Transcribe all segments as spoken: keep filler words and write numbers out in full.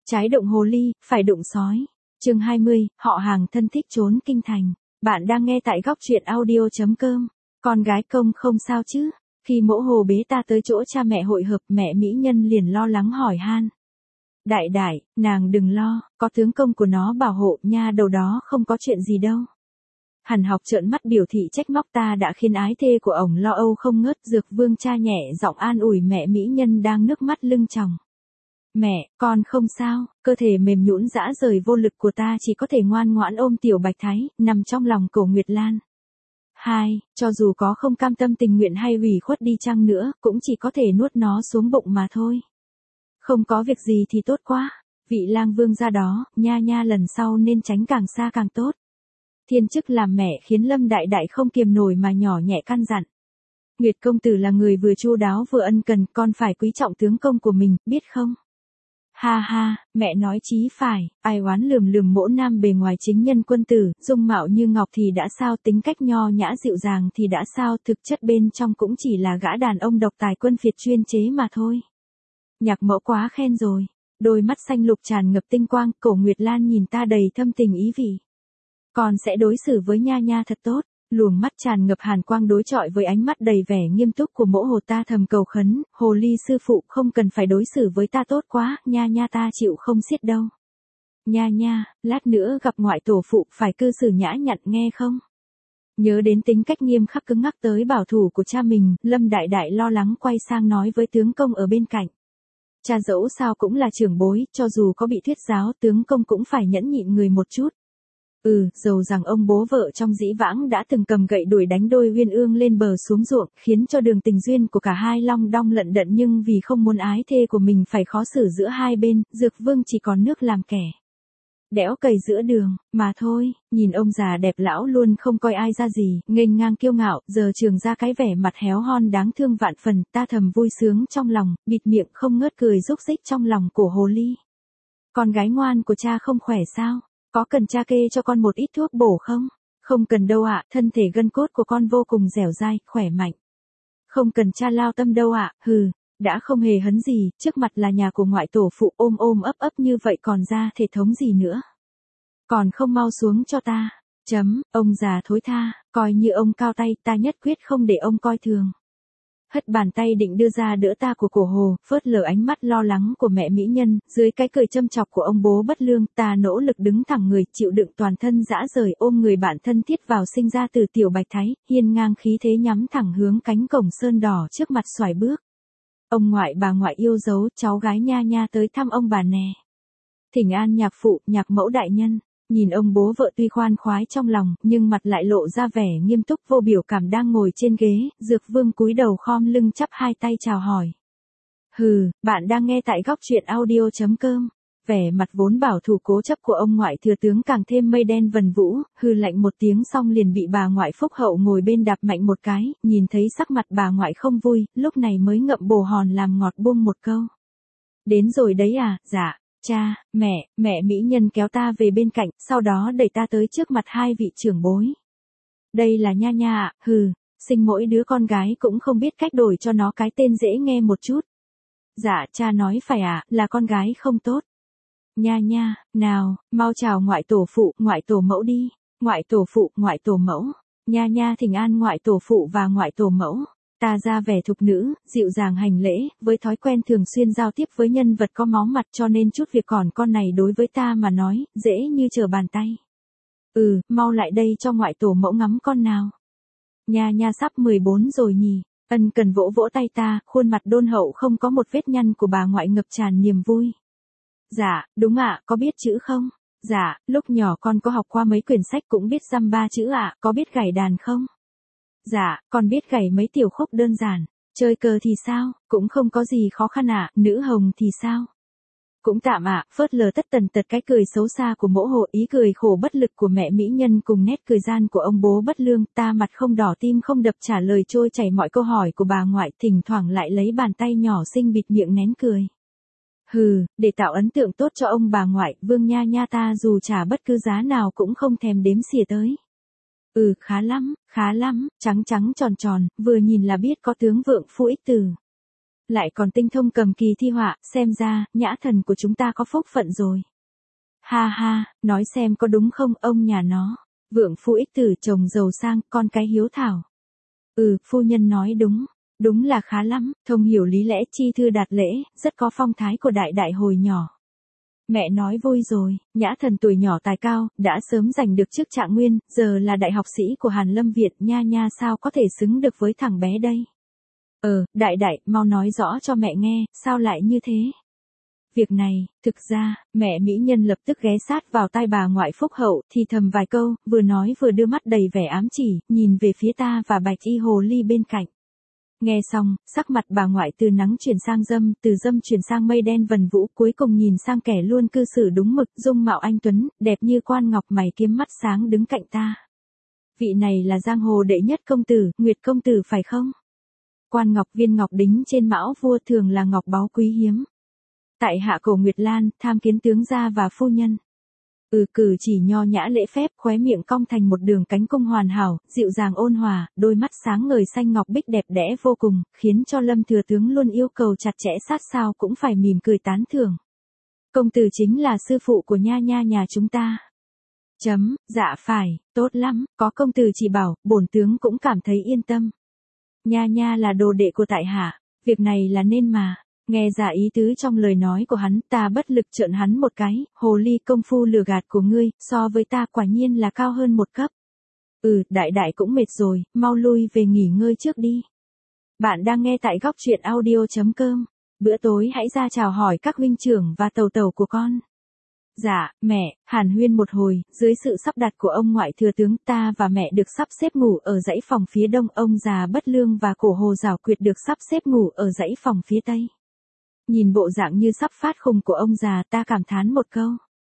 Trái đụng hồ ly, phải đụng sói. Chương hai mươi, họ hàng thân thích trốn kinh thành. Bạn đang nghe tại góc truyện audio chấm com. Con gái công không sao chứ? Khi Mỗ Hồ bế ta tới chỗ cha mẹ hội hợp, mẹ mỹ nhân liền lo lắng hỏi han. Đại đại, nàng đừng lo, có tướng công của nó bảo hộ nha, đầu đó không có chuyện gì đâu. Hàn Học trợn mắt biểu thị trách móc, ta đã khiến ái thê của ổng lo âu không ngớt. Dược Vương cha nhẹ giọng an ủi mẹ mỹ nhân đang nước mắt lưng tròng. Mẹ, con không sao, cơ thể mềm nhũn dã rời vô lực của ta chỉ có thể ngoan ngoãn ôm tiểu Bạch Thái, nằm trong lòng Cổ Nguyệt Lan. Hai, cho dù có không cam tâm tình nguyện hay ủy khuất đi chăng nữa, cũng chỉ có thể nuốt nó xuống bụng mà thôi. Không có việc gì thì tốt quá, vị lang vương gia đó, nha nha lần sau nên tránh càng xa càng tốt. Thiên chức làm mẹ khiến Lâm Đại Đại không kiềm nổi mà nhỏ nhẹ căn dặn. Nguyệt công tử là người vừa chu đáo vừa ân cần, con phải quý trọng tướng công của mình, biết không? Ha ha, mẹ nói chí phải, ai oán lườm lườm Mỗ Nam bề ngoài chính nhân quân tử, dung mạo như ngọc thì đã sao, tính cách nho nhã dịu dàng thì đã sao, thực chất bên trong cũng chỉ là gã đàn ông độc tài quân phiệt chuyên chế mà thôi. Nhạc Mẫu quá khen rồi. Đôi mắt xanh lục tràn ngập tinh quang, Cổ Nguyệt Lan nhìn ta đầy thâm tình ý vị. Con sẽ đối xử với nha nha thật tốt. Luồng mắt tràn ngập hàn quang đối chọi với ánh mắt đầy vẻ nghiêm túc của Mỗ Hồ, ta thầm cầu khấn, hồ ly sư phụ không cần phải đối xử với ta tốt quá, nha nha ta chịu không xiết đâu. Nha nha, lát nữa gặp ngoại tổ phụ phải cư xử nhã nhặn nghe không? Nhớ đến tính cách nghiêm khắc cứng ngắc tới bảo thủ của cha mình, Lâm Đại Đại lo lắng quay sang nói với tướng công ở bên cạnh. Cha dẫu sao cũng là trưởng bối, cho dù có bị thuyết giáo, tướng công cũng phải nhẫn nhịn người một chút. Ừ, dầu rằng ông bố vợ trong dĩ vãng đã từng cầm gậy đuổi đánh đôi uyên ương lên bờ xuống ruộng, khiến cho đường tình duyên của cả hai long đong lận đận, nhưng vì không muốn ái thê của mình phải khó xử giữa hai bên, Dược Vương chỉ còn nước làm kẻ đẽo cày giữa đường, mà thôi. Nhìn ông già đẹp lão luôn không coi ai ra gì, nghênh ngang kiêu ngạo, giờ trường ra cái vẻ mặt héo hon đáng thương vạn phần, ta thầm vui sướng trong lòng, bịt miệng không ngớt cười rúc rích trong lòng của hồ ly. Con gái ngoan của cha không khỏe sao? Có cần cha kê cho con một ít thuốc bổ không? Không cần đâu ạ, thân thể gân cốt của con vô cùng dẻo dai, khỏe mạnh. Không cần cha lao tâm đâu ạ, hừ, đã không hề hấn gì, trước mặt là nhà của ngoại tổ phụ, ôm ôm ấp ấp như vậy còn ra thể thống gì nữa. Còn không mau xuống cho ta. Chấm, ông già thối tha, coi như ông cao tay, ta nhất quyết không để ông coi thường. Hất bàn tay định đưa ra đỡ ta của Cổ Hồ, phớt lờ ánh mắt lo lắng của mẹ mỹ nhân, dưới cái cười châm chọc của ông bố bất lương, ta nỗ lực đứng thẳng người, chịu đựng toàn thân dã rời, ôm người bạn thân thiết vào sinh ra từ tiểu Bạch Thái, hiên ngang khí thế nhắm thẳng hướng cánh cổng sơn đỏ trước mặt xoài bước. Ông ngoại bà ngoại yêu dấu, cháu gái nha nha tới thăm ông bà nè. Thỉnh an nhạc phụ, nhạc mẫu đại nhân. Nhìn ông bố vợ tuy khoan khoái trong lòng, nhưng mặt lại lộ ra vẻ nghiêm túc vô biểu cảm đang ngồi trên ghế, Dược Vương cúi đầu khom lưng chắp hai tay chào hỏi. Hừ, bạn đang nghe tại góc truyện audio chấm com. Vẻ mặt vốn bảo thủ cố chấp của ông ngoại thừa tướng càng thêm mây đen vần vũ, hừ lạnh một tiếng xong liền bị bà ngoại phúc hậu ngồi bên đạp mạnh một cái, nhìn thấy sắc mặt bà ngoại không vui, lúc này mới ngậm bồ hòn làm ngọt buông một câu. Đến rồi đấy à, dạ. Cha, mẹ, mẹ mỹ nhân kéo ta về bên cạnh, sau đó đẩy ta tới trước mặt hai vị trưởng bối. Đây là nha nha ạ, hừ, sinh mỗi đứa con gái cũng không biết cách đổi cho nó cái tên dễ nghe một chút. Dạ, cha nói phải ạ, à, là con gái không tốt. Nha nha, nào, mau chào ngoại tổ phụ, ngoại tổ mẫu đi. Ngoại tổ phụ, ngoại tổ mẫu. Nha nha thỉnh an ngoại tổ phụ và ngoại tổ mẫu. Ta ra vẻ thục nữ, dịu dàng hành lễ, với thói quen thường xuyên giao tiếp với nhân vật có máu mặt, cho nên chút việc còn con này đối với ta mà nói, dễ như trở bàn tay. Ừ, mau lại đây cho ngoại tổ mẫu ngắm con nào. Nha nha sắp mười bốn rồi nhỉ, ân cần vỗ vỗ tay ta, khuôn mặt đôn hậu không có một vết nhăn của bà ngoại ngập tràn niềm vui. Dạ, đúng ạ, có biết chữ không? Dạ, lúc nhỏ con có học qua mấy quyển sách cũng biết dăm ba chữ ạ, có biết gảy đàn không? Dạ, con biết gảy mấy tiểu khúc đơn giản. Chơi cờ thì sao, cũng không có gì khó khăn ạ, nữ hồng thì sao? Cũng tạm ạ, phớt lờ tất tần tật cái cười xấu xa của Mỗ Hồ, ý cười khổ bất lực của mẹ mỹ nhân cùng nét cười gian của ông bố bất lương, ta mặt không đỏ tim không đập trả lời trôi chảy mọi câu hỏi của bà ngoại, thỉnh thoảng lại lấy bàn tay nhỏ xinh bịt miệng nén cười. Hừ, để tạo ấn tượng tốt cho ông bà ngoại, Vương nha nha ta dù trả bất cứ giá nào cũng không thèm đếm xỉa tới. Ừ, khá lắm, khá lắm, trắng trắng tròn tròn, vừa nhìn là biết có tướng vượng phu ích từ. Lại còn tinh thông cầm kỳ thi họa, xem ra, nhã thần của chúng ta có phúc phận rồi. Ha ha, nói xem có đúng không ông nhà nó. Vượng phu ích tử, chồng giàu sang, con cái hiếu thảo. Ừ, phu nhân nói đúng. Đúng là khá lắm, thông hiểu lý lẽ, chi thư đạt lễ, rất có phong thái của đại đại hồi nhỏ. Mẹ nói vui rồi, nhã thần tuổi nhỏ tài cao, đã sớm giành được chức trạng nguyên, giờ là đại học sĩ của Hàn Lâm Việt, nha nha sao có thể xứng được với thằng bé đây. Ờ, đại đại, mau nói rõ cho mẹ nghe, sao lại như thế? Việc này, thực ra, mẹ mỹ nhân lập tức ghé sát vào tai bà ngoại phúc hậu, thì thầm vài câu, vừa nói vừa đưa mắt đầy vẻ ám chỉ, nhìn về phía ta và bạch y hồ ly bên cạnh. Nghe xong, sắc mặt bà ngoại từ nắng chuyển sang dâm, từ dâm chuyển sang mây đen vần vũ, cuối cùng nhìn sang kẻ luôn cư xử đúng mực, dung mạo anh tuấn, đẹp như quan ngọc, mày kiếm mắt sáng đứng cạnh ta. Vị này là giang hồ đệ nhất công tử, Nguyệt công tử phải không? Quan ngọc viên ngọc đính trên mão vua thường là ngọc báu quý hiếm. Tại hạ Cổ Nguyệt Lan, tham kiến tướng gia và phu nhân. Ừ, cử chỉ nho nhã lễ phép, khóe miệng cong thành một đường cánh cung hoàn hảo, dịu dàng ôn hòa, đôi mắt sáng ngời xanh ngọc bích đẹp đẽ vô cùng, khiến cho Lâm thừa tướng luôn yêu cầu chặt chẽ sát sao cũng phải mỉm cười tán thưởng. Công tử chính là sư phụ của nha nha nhà chúng ta. Chấm, dạ phải, tốt lắm, có công tử chỉ bảo, bổn tướng cũng cảm thấy yên tâm. Nha nha là đồ đệ của tại hạ, việc này là nên mà. Nghe ra ý tứ trong lời nói của hắn, ta bất lực trợn hắn một cái, hồ ly công phu lừa gạt của ngươi, so với ta quả nhiên là cao hơn một cấp. Ừ, đại đại cũng mệt rồi, mau lui về nghỉ ngơi trước đi. Bạn đang nghe tại góc truyện audio chấm com. Bữa tối hãy ra chào hỏi các huynh trưởng và tàu tàu của con. Dạ, mẹ, hàn huyên một hồi, dưới sự sắp đặt của ông ngoại thừa tướng, ta và mẹ được sắp xếp ngủ ở dãy phòng phía đông, ông già bất lương và cổ hồ giảo quyệt được sắp xếp ngủ ở dãy phòng phía tây. Nhìn bộ dạng như sắp phát khùng của ông già, ta cảm thán một câu.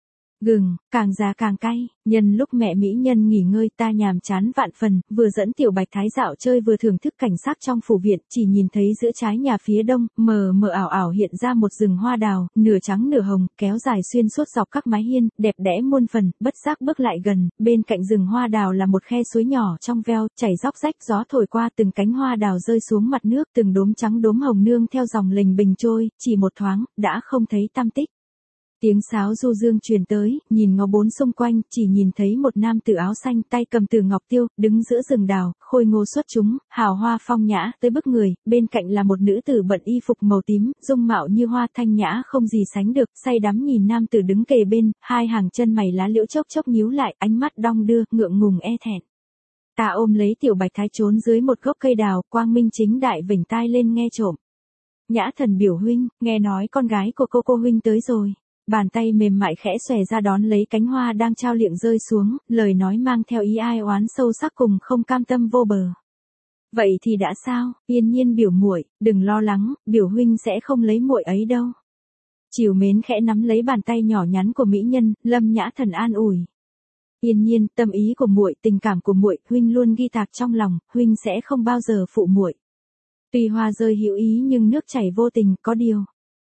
Gừng, càng già càng cay, nhân lúc mẹ mỹ nhân nghỉ ngơi ta nhàm chán vạn phần, vừa dẫn tiểu bạch thái dạo chơi vừa thưởng thức cảnh sắc trong phủ viện, chỉ nhìn thấy giữa trái nhà phía đông, mờ mờ ảo ảo hiện ra một rừng hoa đào, nửa trắng nửa hồng, kéo dài xuyên suốt dọc các mái hiên, đẹp đẽ muôn phần, bất giác bước lại gần, bên cạnh rừng hoa đào là một khe suối nhỏ trong veo, chảy róc rách, gió thổi qua từng cánh hoa đào rơi xuống mặt nước, từng đốm trắng đốm hồng nương theo dòng lình bình trôi, chỉ một thoáng, đã không thấy tăm tích. Tiếng sáo du dương truyền tới, nhìn ngó bốn xung quanh, chỉ nhìn thấy một nam tử áo xanh tay cầm từ ngọc tiêu, đứng giữa rừng đào, khôi ngô xuất chúng, hào hoa phong nhã, tới bức người, bên cạnh là một nữ tử bận y phục màu tím, dung mạo như hoa thanh nhã không gì sánh được, say đắm nhìn nam tử đứng kề bên, hai hàng chân mày lá liễu chốc chốc nhíu lại, ánh mắt đong đưa, ngượng ngùng e thẹn. Ta ôm lấy tiểu bạch thái trốn dưới một gốc cây đào, quang minh chính đại vểnh tai lên nghe trộm. Nhã thần biểu huynh, nghe nói con gái của cô cô huynh tới rồi. Bàn tay mềm mại khẽ xòe ra đón lấy cánh hoa đang trao liệng rơi xuống, lời nói mang theo ý ai oán sâu sắc cùng không cam tâm vô bờ. Vậy thì đã sao, yên nhiên biểu muội, đừng lo lắng, biểu huynh sẽ không lấy muội ấy đâu. Chiều mến khẽ nắm lấy bàn tay nhỏ nhắn của mỹ nhân, Lâm Nhã Thần an ủi. Yên nhiên, tâm ý của muội, tình cảm của muội, huynh luôn ghi tạc trong lòng, huynh sẽ không bao giờ phụ muội. Tuy hoa rơi hữu ý nhưng nước chảy vô tình, có điều.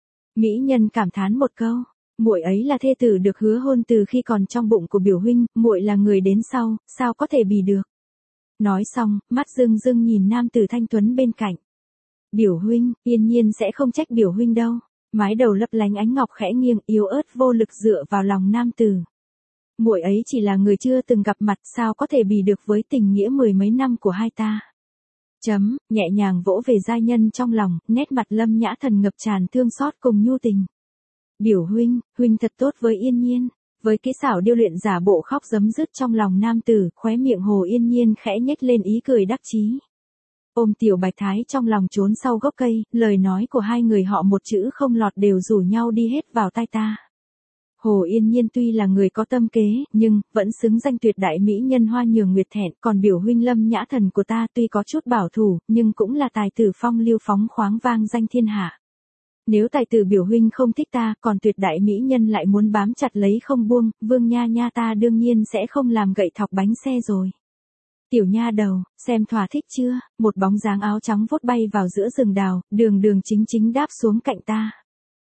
Mỹ nhân cảm thán một câu. Muội ấy là thê tử được hứa hôn từ khi còn trong bụng của biểu huynh, muội là người đến sau, sao có thể bì được. Nói xong, mắt rưng rưng nhìn nam tử thanh tuấn bên cạnh. Biểu huynh, yên nhiên sẽ không trách biểu huynh đâu. Mái đầu lấp lánh ánh ngọc khẽ nghiêng, yếu ớt vô lực dựa vào lòng nam tử. Muội ấy chỉ là người chưa từng gặp mặt, sao có thể bì được với tình nghĩa mười mấy năm của hai ta. Chấm, nhẹ nhàng vỗ về giai nhân trong lòng, nét mặt Lâm Nhã Thần ngập tràn thương xót cùng nhu tình. Biểu huynh, huynh thật tốt với yên nhiên. Với kỹ xảo điêu luyện giả bộ khóc giấm dứt trong lòng nam tử, khóe miệng Hồ Yên Nhiên khẽ nhếch lên ý cười đắc chí. Ôm tiểu bạch thái trong lòng trốn sau gốc cây, lời nói của hai người họ một chữ không lọt đều rủ nhau đi hết vào tai ta. Hồ Yên Nhiên tuy là người có tâm kế, nhưng vẫn xứng danh tuyệt đại mỹ nhân hoa nhường nguyệt thẹn, còn biểu huynh Lâm Nhã Thần của ta tuy có chút bảo thủ, nhưng cũng là tài tử phong lưu phóng khoáng vang danh thiên hạ. Nếu tài tử biểu huynh không thích ta, còn tuyệt đại mỹ nhân lại muốn bám chặt lấy không buông, Vương nha nha ta đương nhiên sẽ không làm gậy thọc bánh xe rồi. Tiểu nha đầu, xem thỏa thích chưa, một bóng dáng áo trắng vút bay vào giữa rừng đào, đường đường chính chính đáp xuống cạnh ta.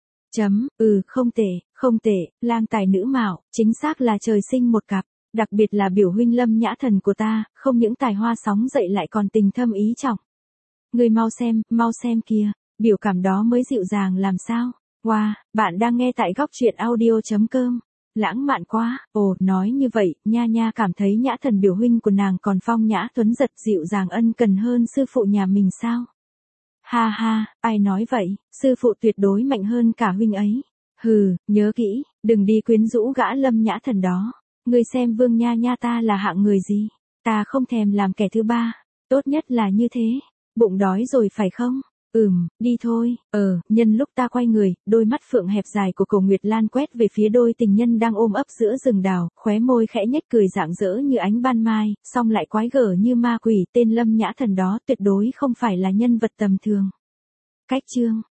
Chấm, ừ, không tệ, không tệ, lang tài nữ mạo, chính xác là trời sinh một cặp, đặc biệt là biểu huynh Lâm Nhã Thần của ta, không những tài hoa sóng dậy lại còn tình thâm ý trọng. Người mau xem, mau xem kìa. Biểu cảm đó mới dịu dàng làm sao. Wow, bạn đang nghe tại góc truyện audio.com. Lãng mạn quá, ồ, nói như vậy, nha nha cảm thấy nhã thần biểu huynh của nàng còn phong nhã tuấn giật dịu dàng ân cần hơn sư phụ nhà mình sao? Ha ha, ai nói vậy, sư phụ tuyệt đối mạnh hơn cả huynh ấy. Hừ, nhớ kỹ, đừng đi quyến rũ gã Lâm nhã thần đó. Ngươi xem Vương nha nha ta là hạng người gì, ta không thèm làm kẻ thứ ba, tốt nhất là như thế. Bụng đói rồi phải không? Ừm, đi thôi. Ờ, nhân lúc ta quay người, đôi mắt phượng hẹp dài của Cổ Nguyệt Lan quét về phía đôi tình nhân đang ôm ấp giữa rừng đào, khóe môi khẽ nhếch cười rạng rỡ như ánh ban mai, song lại quái gở như ma quỷ. Tên Lâm nhã thần đó tuyệt đối không phải là nhân vật tầm thường. Cách chương